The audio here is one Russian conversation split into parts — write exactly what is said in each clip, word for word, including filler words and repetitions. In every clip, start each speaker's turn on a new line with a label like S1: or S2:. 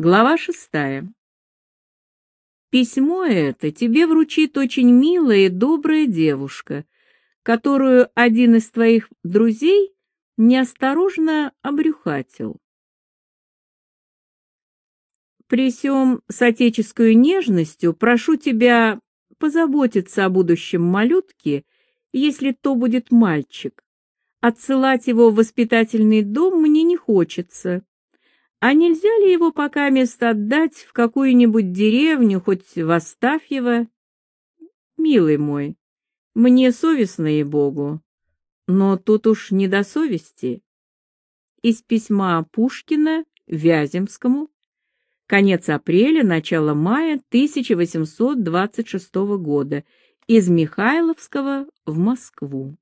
S1: Глава шестая. Письмо это тебе вручит очень милая и добрая девушка, которую один из твоих друзей неосторожно обрюхатил. При сём с отеческою нежностью прошу тебя позаботиться о будущем малютке, если то будет мальчик. Отсылать его в воспитательный дом мне не хочется. А нельзя ли его пока место отдать в какую-нибудь деревню, хоть в Астафьево? Милый мой, мне совестно, ей-богу, но тут уж не до совести. Из письма Пушкина Вяземскому. Конец апреля, начало мая тысяча восемьсот двадцать шестого года. Из Михайловского в Москву.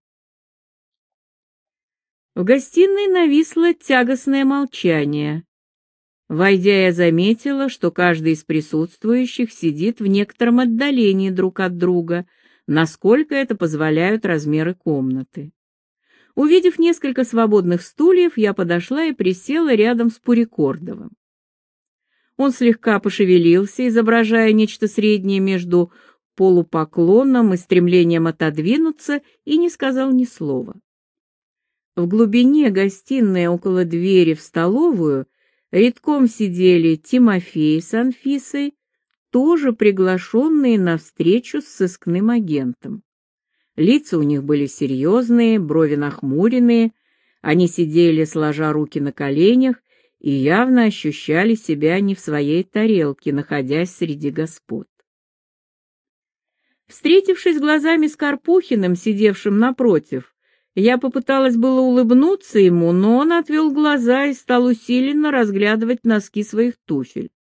S1: В гостиной нависло тягостное молчание. Войдя, я заметила, что каждый из присутствующих сидит в некотором отдалении друг от друга, насколько это позволяют размеры комнаты. Увидев несколько свободных стульев, я подошла и присела рядом с Пурикордовым. Он слегка пошевелился, изображая нечто среднее между полупоклоном и стремлением отодвинуться, и не сказал ни слова. В глубине гостиной около двери в столовую редком сидели Тимофей с Анфисой, тоже приглашенные на встречу с сыскным агентом. Лица у них были серьезные, брови нахмуренные, они сидели, сложа руки на коленях, и явно ощущали себя не в своей тарелке, находясь среди господ. Встретившись глазами с Карпухиным, сидевшим напротив, я попыталась было улыбнуться ему, но он отвел глаза и стал усиленно разглядывать носки своих туфель.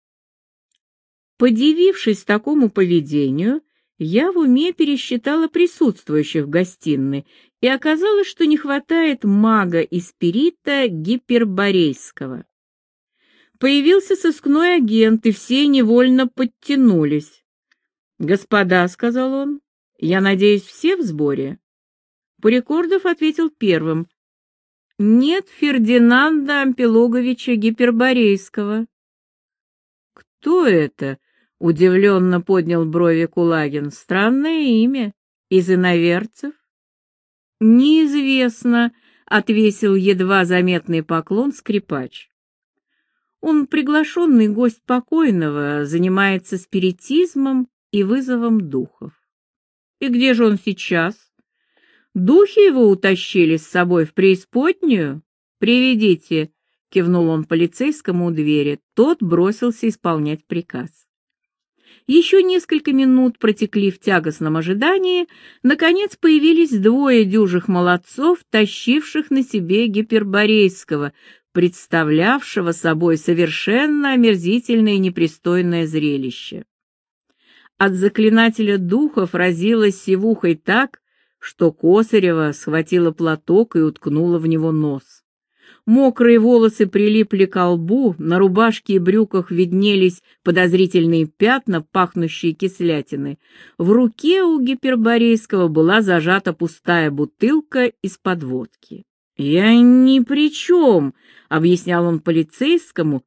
S1: Подивившись такому поведению, я в уме пересчитала присутствующих в гостиной, и оказалось, что не хватает мага и спирита Гиперборейского. Появился сыскной агент, и все невольно подтянулись. «Господа», — сказал он, — «я надеюсь, все в сборе?» Пурикордов ответил первым. «Нет Фердинанда Ампилоговича Гиперборейского». «Кто это?» — удивленно поднял брови Кулагин. «Странное имя. Из иноверцев?» «Неизвестно», — отвесил едва заметный поклон скрипач. «Он приглашенный гость покойного, занимается спиритизмом и вызовом духов». «И где же он сейчас?» «Духи его утащили с собой в преисподнюю? Приведите», — кивнул он полицейскому у двери. Тот бросился исполнять приказ. Еще несколько минут протекли в тягостном ожидании. Наконец появились двое дюжих молодцов, тащивших на себе Гиперборейского, представлявшего собой совершенно омерзительное и непристойное зрелище. От заклинателя духов разило сивухой так, что Косарева схватила платок и уткнула в него нос. Мокрые волосы прилипли к лбу, на рубашке и брюках виднелись подозрительные пятна, пахнущие кислятиной. В руке у Гиперборейского была зажата пустая бутылка из-под водки. «Я ни при чем», — объяснял он полицейскому,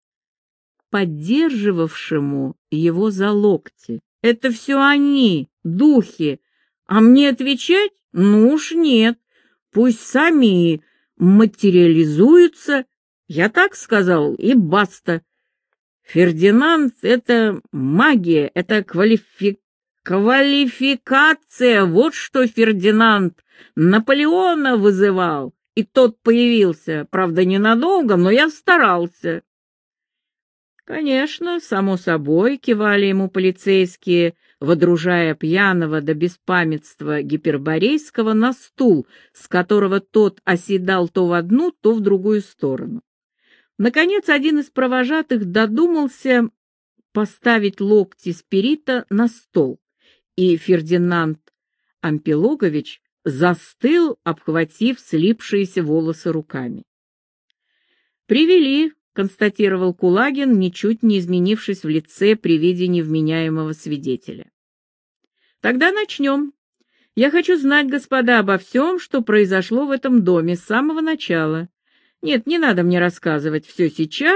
S1: поддерживавшему его за локти. «Это все они, духи. А мне отвечать? Ну уж нет. Пусть сами материализуются. Я так сказал, и баста. Фердинанд — это магия, это квалифи... квалификация. Вот что Фердинанд Наполеона вызывал. И тот появился, правда, ненадолго, но я старался». «Конечно, само собой», — кивали ему полицейские, водружая пьяного до беспамятства Гиперборейского на стул, с которого тот оседал то в одну, то в другую сторону. Наконец, один из провожатых додумался поставить локти спирита на стол, и Фердинанд Ампилогович застыл, обхватив слипшиеся волосы руками. «Привели», — констатировал Кулагин, ничуть не изменившись в лице при виде невменяемого свидетеля. «Тогда начнем. Я хочу знать, господа, обо всем, что произошло в этом доме с самого начала. Нет, не надо мне рассказывать все сейчас,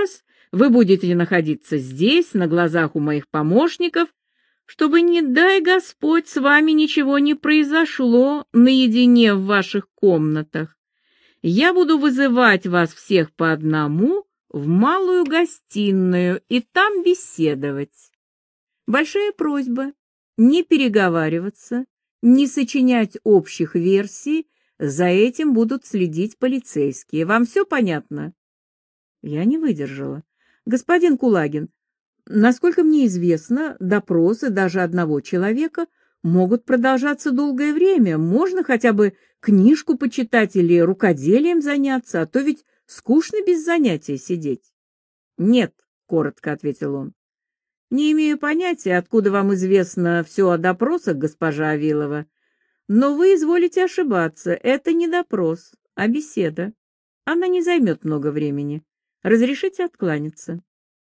S1: Вы будете находиться здесь, на глазах у моих помощников, чтобы, не дай Господь, с вами ничего не произошло наедине в ваших комнатах. Я буду вызывать вас всех по одному в малую гостиную и там беседовать. Большая просьба не переговариваться, не сочинять общих версий, за этим будут следить полицейские. Вам все понятно? Я не выдержала. Господин Кулагин, насколько мне известно, допросы даже одного человека могут продолжаться долгое время. Можно хотя бы книжку почитать или рукоделием заняться, а то ведь скучно без занятия сидеть. Нет, коротко ответил он. Не имею понятия, откуда вам известно все о допросах, госпожа Авилова, но вы изволите ошибаться. Это не допрос, а беседа. Она не займет много времени. Разрешите откланяться.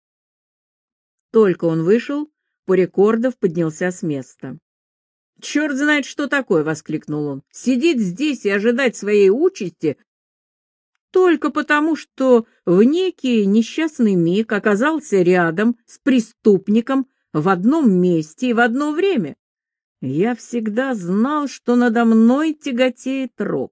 S1: Только он вышел, Порекордов поднялся с места. «Черт знает, что такое!» — воскликнул он. «Сидит здесь и ожидать своей участи только потому, что в некий несчастный миг оказался рядом с преступником в одном месте и в одно время. Я всегда знал, что надо мной тяготеет рок».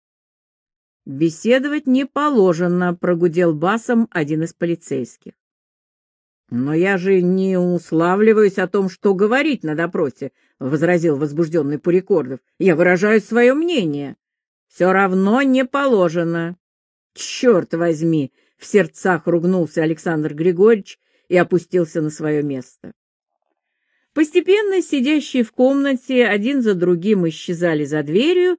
S1: «Беседовать не положено», — прогудел басом один из полицейских. «Но я же не уславливаюсь о том, что говорить на допросе», — возразил возбужденный Порекордов. «Я выражаю свое мнение». «Все равно не положено». «Черт возьми!» — в сердцах ругнулся Александр Григорьевич и опустился на свое место. Постепенно сидящие в комнате один за другим исчезали за дверью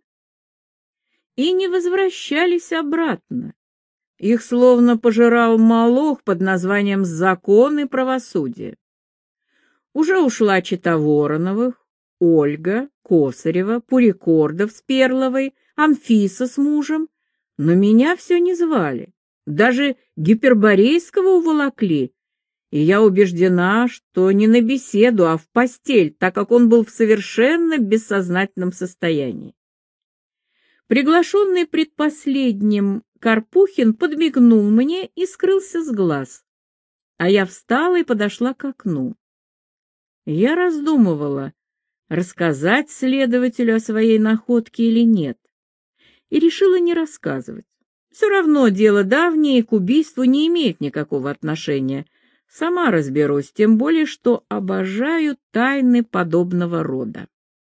S1: и не возвращались обратно. Их словно пожирал молох под названием «Закон и правосудие». Уже ушла чета Вороновых, Ольга, Косарева, Порекордов с Перловой, Анфиса с мужем, но меня все не звали. Даже Гиперборейского уволокли, и я убеждена, что не на беседу, а в постель, так как он был в совершенно бессознательном состоянии. Приглашенный предпоследним Карпухин подмигнул мне и скрылся с глаз, а я встала и подошла к окну. Я раздумывала, рассказать следователю о своей находке или нет, и решила не рассказывать. Все равно дело давнее и к убийству не имеет никакого отношения. Сама разберусь, тем более, что обожаю тайны подобного рода.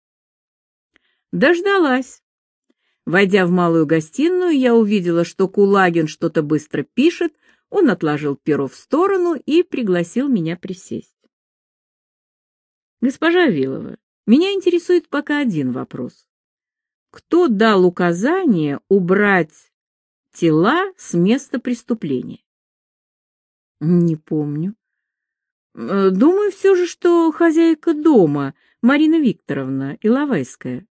S1: Дождалась. Войдя в малую гостиную, я увидела, что Кулагин что-то быстро пишет. Он отложил перо в сторону и пригласил меня присесть. Госпожа Авилова, меня интересует пока один вопрос. Кто дал указание убрать тела с места преступления? Не помню. Думаю все же, что хозяйка дома, Марина Викторовна Иловайская.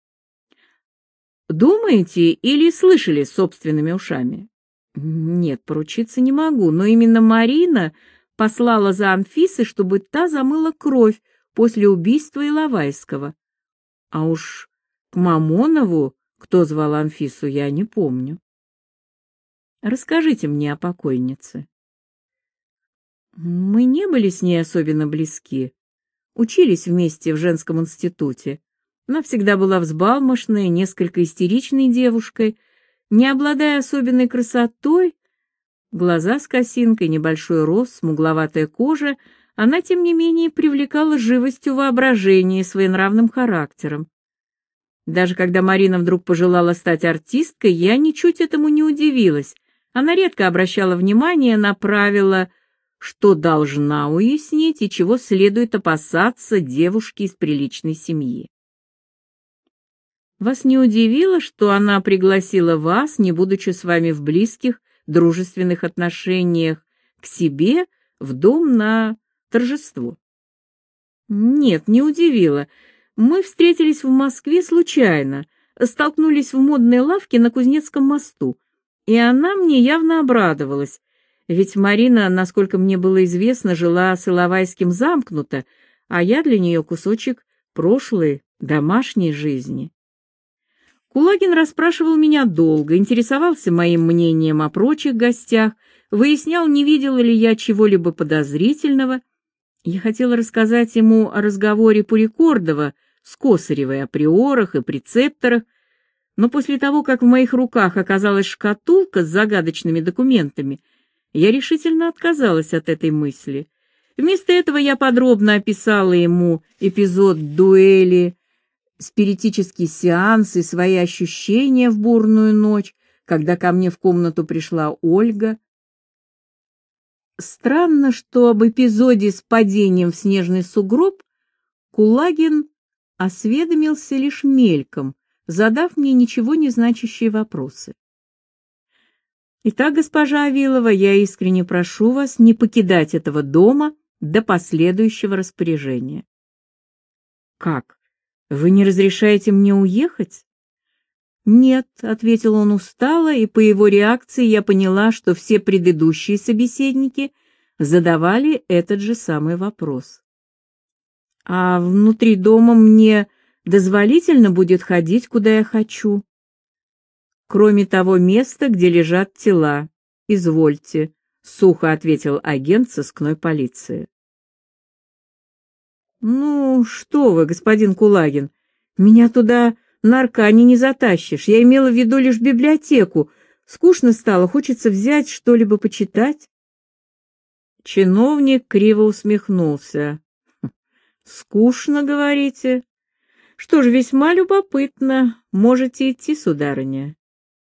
S1: Думаете или слышали собственными ушами? Нет, поручиться не могу, но именно Марина послала за Анфисой, чтобы та замыла кровь после убийства Иловайского. А уж к Мамонову, кто звал Анфису, я не помню. Расскажите мне о покойнице. Мы не были с ней особенно близки. Учились вместе в женском институте. Она всегда была взбалмошной, несколько истеричной девушкой, не обладая особенной красотой, глаза с косинкой, небольшой рост, смугловатая кожа, она, тем не менее, привлекала живостью воображения и своенравным характером. Даже когда Марина вдруг пожелала стать артисткой, я ничуть этому не удивилась. Она редко обращала внимание на правила, что должна уяснить и чего следует опасаться девушке из приличной семьи. Вас не удивило, что она пригласила вас, не будучи с вами в близких, дружественных отношениях, к себе в дом на торжество? Нет, не удивило. Мы встретились в Москве случайно, столкнулись в модной лавке на Кузнецком мосту, и она мне явно обрадовалась, ведь Марина, насколько мне было известно, жила с Иловайским замкнуто, а я для нее кусочек прошлой домашней жизни. Кулагин расспрашивал меня долго, интересовался моим мнением о прочих гостях, выяснял, не видела ли я чего-либо подозрительного. Я хотела рассказать ему о разговоре Пурикордова с Косаревой о приорах и прецепторах, но после того, как в моих руках оказалась шкатулка с загадочными документами, я решительно отказалась от этой мысли. Вместо этого я подробно описала ему эпизод дуэли, спиритический сеанс и свои ощущения в бурную ночь, когда ко мне в комнату пришла Ольга. Странно, что об эпизоде с падением в снежный сугроб Кулагин осведомился лишь мельком, задав мне ничего не значащие вопросы. Итак, госпожа Авилова, я искренне прошу вас не покидать этого дома до последующего распоряжения. Как? Вы не разрешаете мне уехать? Нет, ответил он устало, и по его реакции я поняла, что все предыдущие собеседники задавали этот же самый вопрос. А внутри дома мне дозволительно будет ходить, куда я хочу, кроме того места, где лежат тела. Извольте, сухо ответил агент сыскной полиции. Ну, что вы, господин Кулагин, меня туда на Аркане не затащишь. Я имела в виду лишь библиотеку. Скучно стало, хочется взять что-либо почитать. Чиновник криво усмехнулся. Скучно, говорите? Что ж, весьма любопытно. Можете идти, сударыня.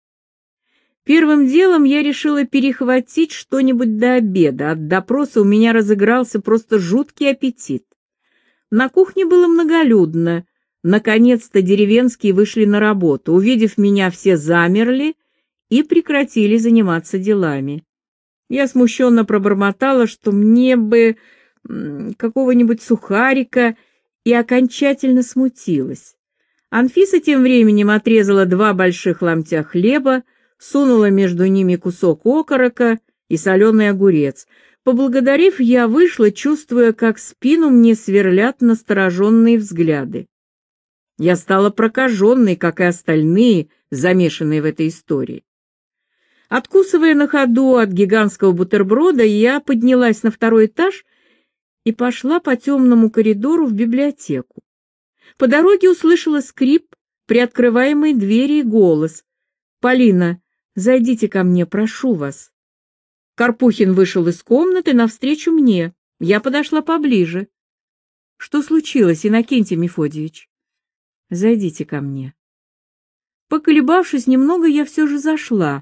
S1: Первым делом я решила перехватить что-нибудь до обеда. От допроса у меня разыгрался просто жуткий аппетит. На кухне было многолюдно. Наконец-то деревенские вышли на работу. Увидев меня, все замерли и прекратили заниматься делами. Я смущенно пробормотала, что мне бы какого-нибудь сухарика, и окончательно смутилась. Анфиса тем временем отрезала два больших ломтя хлеба, сунула между ними кусок окорока и соленый огурец. Поблагодарив, я вышла, чувствуя, как спину мне сверлят настороженные взгляды. Я стала прокаженной, как и остальные, замешанные в этой истории. Откусывая на ходу от гигантского бутерброда, я поднялась на второй этаж и пошла по темному коридору в библиотеку. По дороге услышала скрип приоткрываемой двери и голос: «Полина, зайдите ко мне, прошу вас». Карпухин вышел из комнаты навстречу мне. Я подошла поближе. «Что случилось, Иннокентий Мефодиевич?» «Зайдите ко мне». Поколебавшись немного, я все же зашла.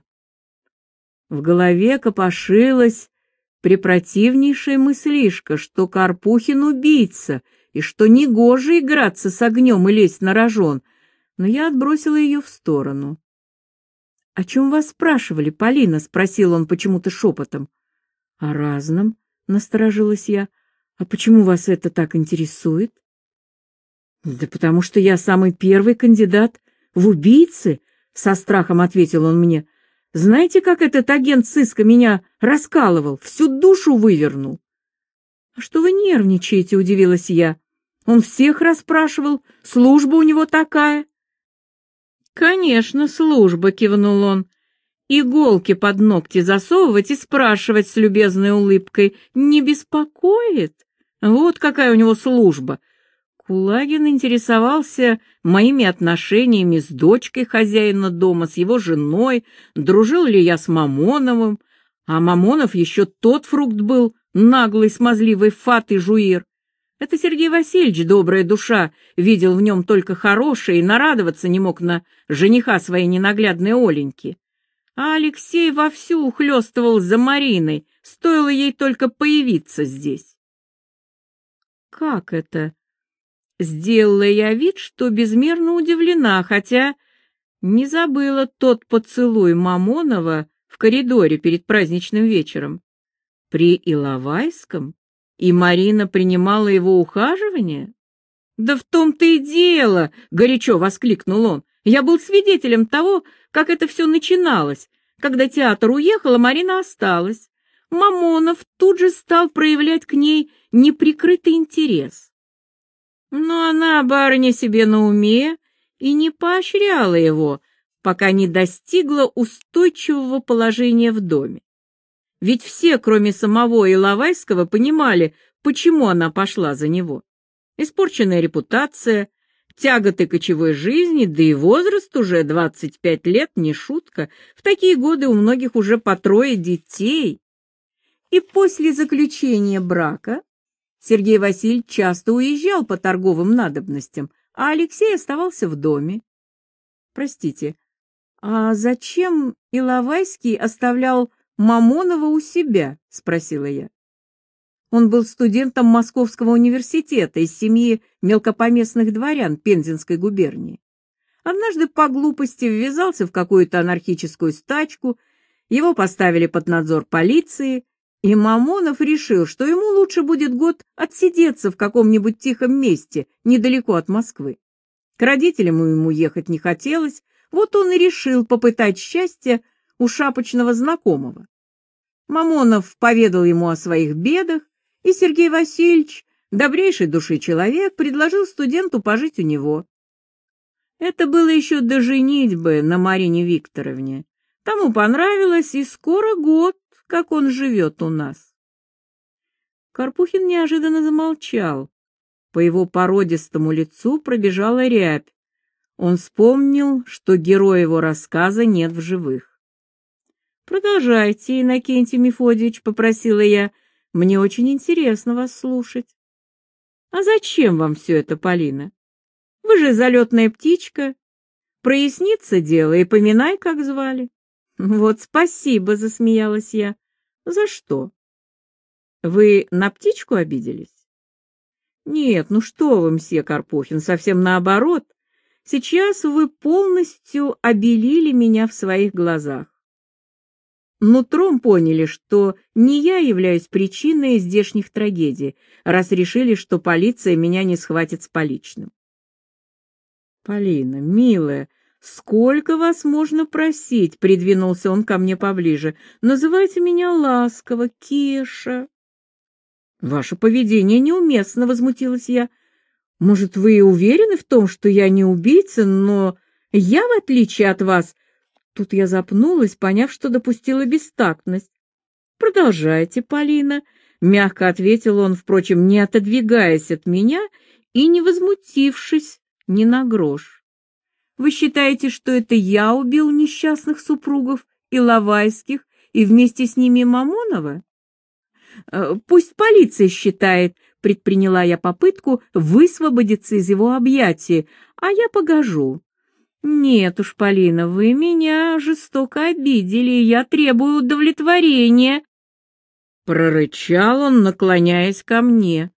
S1: В голове копошилась препротивнейшая мыслишка, что Карпухин убийца и что негоже играться с огнем и лезть на рожон, но я отбросила ее в сторону. — О чем вас спрашивали, Полина? — спросил он почему-то шепотом. — О разном, — насторожилась я. — А почему вас это так интересует? — Да потому что я самый первый кандидат в убийцы, — со страхом ответил он мне. — Знаете, как этот агент сыска меня раскалывал, всю душу вывернул? — А что вы нервничаете? — удивилась я. — Он всех расспрашивал, служба у него такая. «Конечно, служба», — кивнул он. «Иголки под ногти засовывать и спрашивать с любезной улыбкой не беспокоит? Вот какая у него служба». Кулагин интересовался моими отношениями с дочкой хозяина дома, с его женой, дружил ли я с Мамоновым, а Мамонов еще тот фрукт был, наглый, смазливый фат и жуир. Это Сергей Васильевич, добрая душа, видел в нем только хорошее и нарадоваться не мог на жениха своей ненаглядной Оленьки. А Алексей вовсю ухлёстывал за Мариной, стоило ей только появиться здесь. Как это? Сделала я вид, что безмерно удивлена, хотя не забыла тот поцелуй Мамонова в коридоре перед праздничным вечером. При Иловайском? И Марина принимала его ухаживание? Да в том-то и дело, горячо воскликнул он. Я был свидетелем того, как это все начиналось. Когда театр уехал, а Марина осталась. Мамонов тут же стал проявлять к ней неприкрытый интерес. Но она, барыня, себе на уме и не поощряла его, пока не достигла устойчивого положения в доме. Ведь все, кроме самого Иловайского, понимали, почему она пошла за него. Испорченная репутация, тяготы кочевой жизни, да и возраст уже двадцать пять лет, не шутка. В такие годы у многих уже по трое детей. И после заключения брака Сергей Васильевич часто уезжал по торговым надобностям, а Алексей оставался в доме. Простите, а зачем Иловайский оставлял Мамонова у себя? — спросила я. Он был студентом Московского университета из семьи мелкопоместных дворян Пензенской губернии. Однажды по глупости ввязался в какую-то анархическую стачку, его поставили под надзор полиции, и Мамонов решил, что ему лучше будет год отсидеться в каком-нибудь тихом месте недалеко от Москвы. К родителям ему ехать не хотелось, вот он и решил попытать счастье у шапочного знакомого. Мамонов поведал ему о своих бедах, и Сергей Васильевич, добрейшей души человек, предложил студенту пожить у него. Это было еще до женитьбы на Марине Викторовне. Тому понравилось, и скоро год, как он живет у нас. Карпухин неожиданно замолчал. По его породистому лицу пробежала рябь. Он вспомнил, что героя его рассказа нет в живых. «Продолжайте, Иннокентий Мефодьевич», — попросила я. «Мне очень интересно вас слушать». «А зачем вам все это, Полина? Вы же залетная птичка. Прояснится дело, и поминай, как звали». «Вот спасибо», — засмеялась я. «За что? Вы на птичку обиделись?» «Нет, ну что вы, мсье Карпухин, совсем наоборот. Сейчас вы полностью обелили меня в своих глазах. Нутром поняли, что не я являюсь причиной здешних трагедий, раз решили, что полиция меня не схватит с поличным». «Полина, милая, сколько вас можно просить?» — придвинулся он ко мне поближе. «Называйте меня ласково, Кеша». «Ваше поведение неуместно», — возмутилась я. «Может, вы и уверены в том, что я не убийца, но я, в отличие от вас...» Тут я запнулась, поняв, что допустила бестактность. «Продолжайте, Полина», — мягко ответил он, впрочем, не отодвигаясь от меня и не возмутившись ни на грош. «Вы считаете, что это я убил несчастных супругов Иловайских и вместе с ними Мамонова?» «Пусть полиция считает», — предприняла я попытку высвободиться из его объятий, «а я погожу». «Нет уж, Полина, вы меня жестоко обидели, и я требую удовлетворения», — прорычал он, наклоняясь ко мне.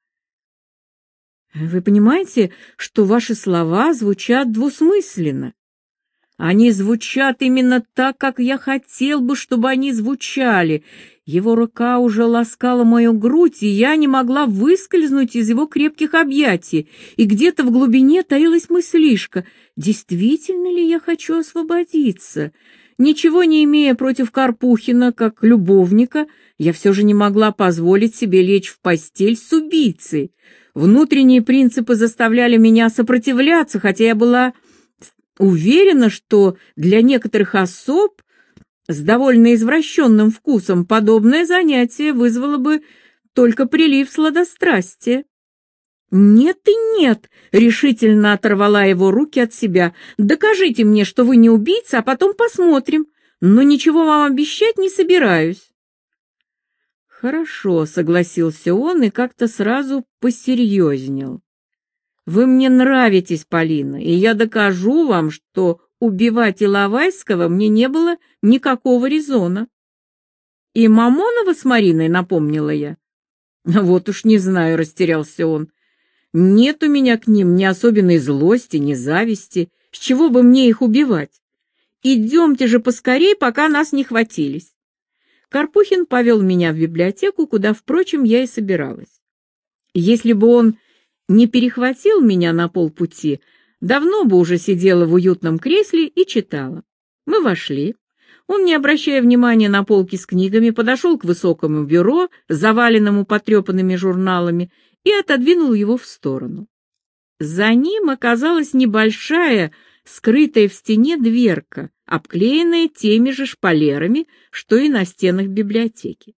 S1: «Вы понимаете, что ваши слова звучат двусмысленно? Они звучат именно так, как я хотел бы, чтобы они звучали». Его рука уже ласкала мою грудь, и я не могла выскользнуть из его крепких объятий, и где-то в глубине таилась мыслишка: действительно ли я хочу освободиться? Ничего не имея против Карпухина как любовника, я все же не могла позволить себе лечь в постель с убийцей. Внутренние принципы заставляли меня сопротивляться, хотя я была уверена, что для некоторых особ с довольно извращенным вкусом подобное занятие вызвало бы только прилив сладострастия. «Нет и нет!» — решительно оторвала его руки от себя. «Докажите мне, что вы не убийца, а потом посмотрим. Но ничего вам обещать не собираюсь». «Хорошо», — согласился он и как-то сразу посерьезнел. «Вы мне нравитесь, Полина, и я докажу вам, что убивать Иловайского мне не было никакого резона». «И Мамонова с Мариной», — напомнила я. «Вот уж не знаю», — растерялся он. «Нет у меня к ним ни особенной злости, ни зависти. С чего бы мне их убивать? Идемте же поскорей, пока нас не хватились». Карпухин повел меня в библиотеку, куда, впрочем, я и собиралась. Если бы он не перехватил меня на полпути, давно бы уже сидела в уютном кресле и читала. Мы вошли. Он, не обращая внимания на полки с книгами, подошел к высокому бюро, заваленному потрепанными журналами, и отодвинул его в сторону. За ним оказалась небольшая, скрытая в стене дверка, обклеенная теми же шпалерами, что и на стенах библиотеки.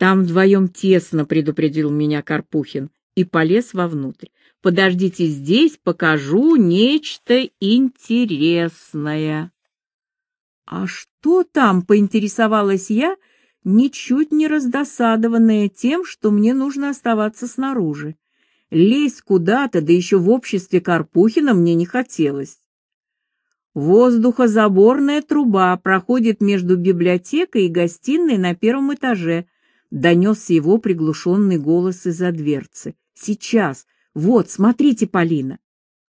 S1: Там вдвоем тесно, предупредил меня Карпухин и полез вовнутрь. Подождите здесь, покажу нечто интересное. А что там, поинтересовалась я, ничуть не раздосадованная тем, что мне нужно оставаться снаружи. Лезть куда-то, да еще в обществе Карпухина, мне не хотелось. Воздухозаборная труба проходит между библиотекой и гостиной на первом этаже, донесся его приглушенный голос из-за дверцы. Сейчас. Вот, смотрите, Полина.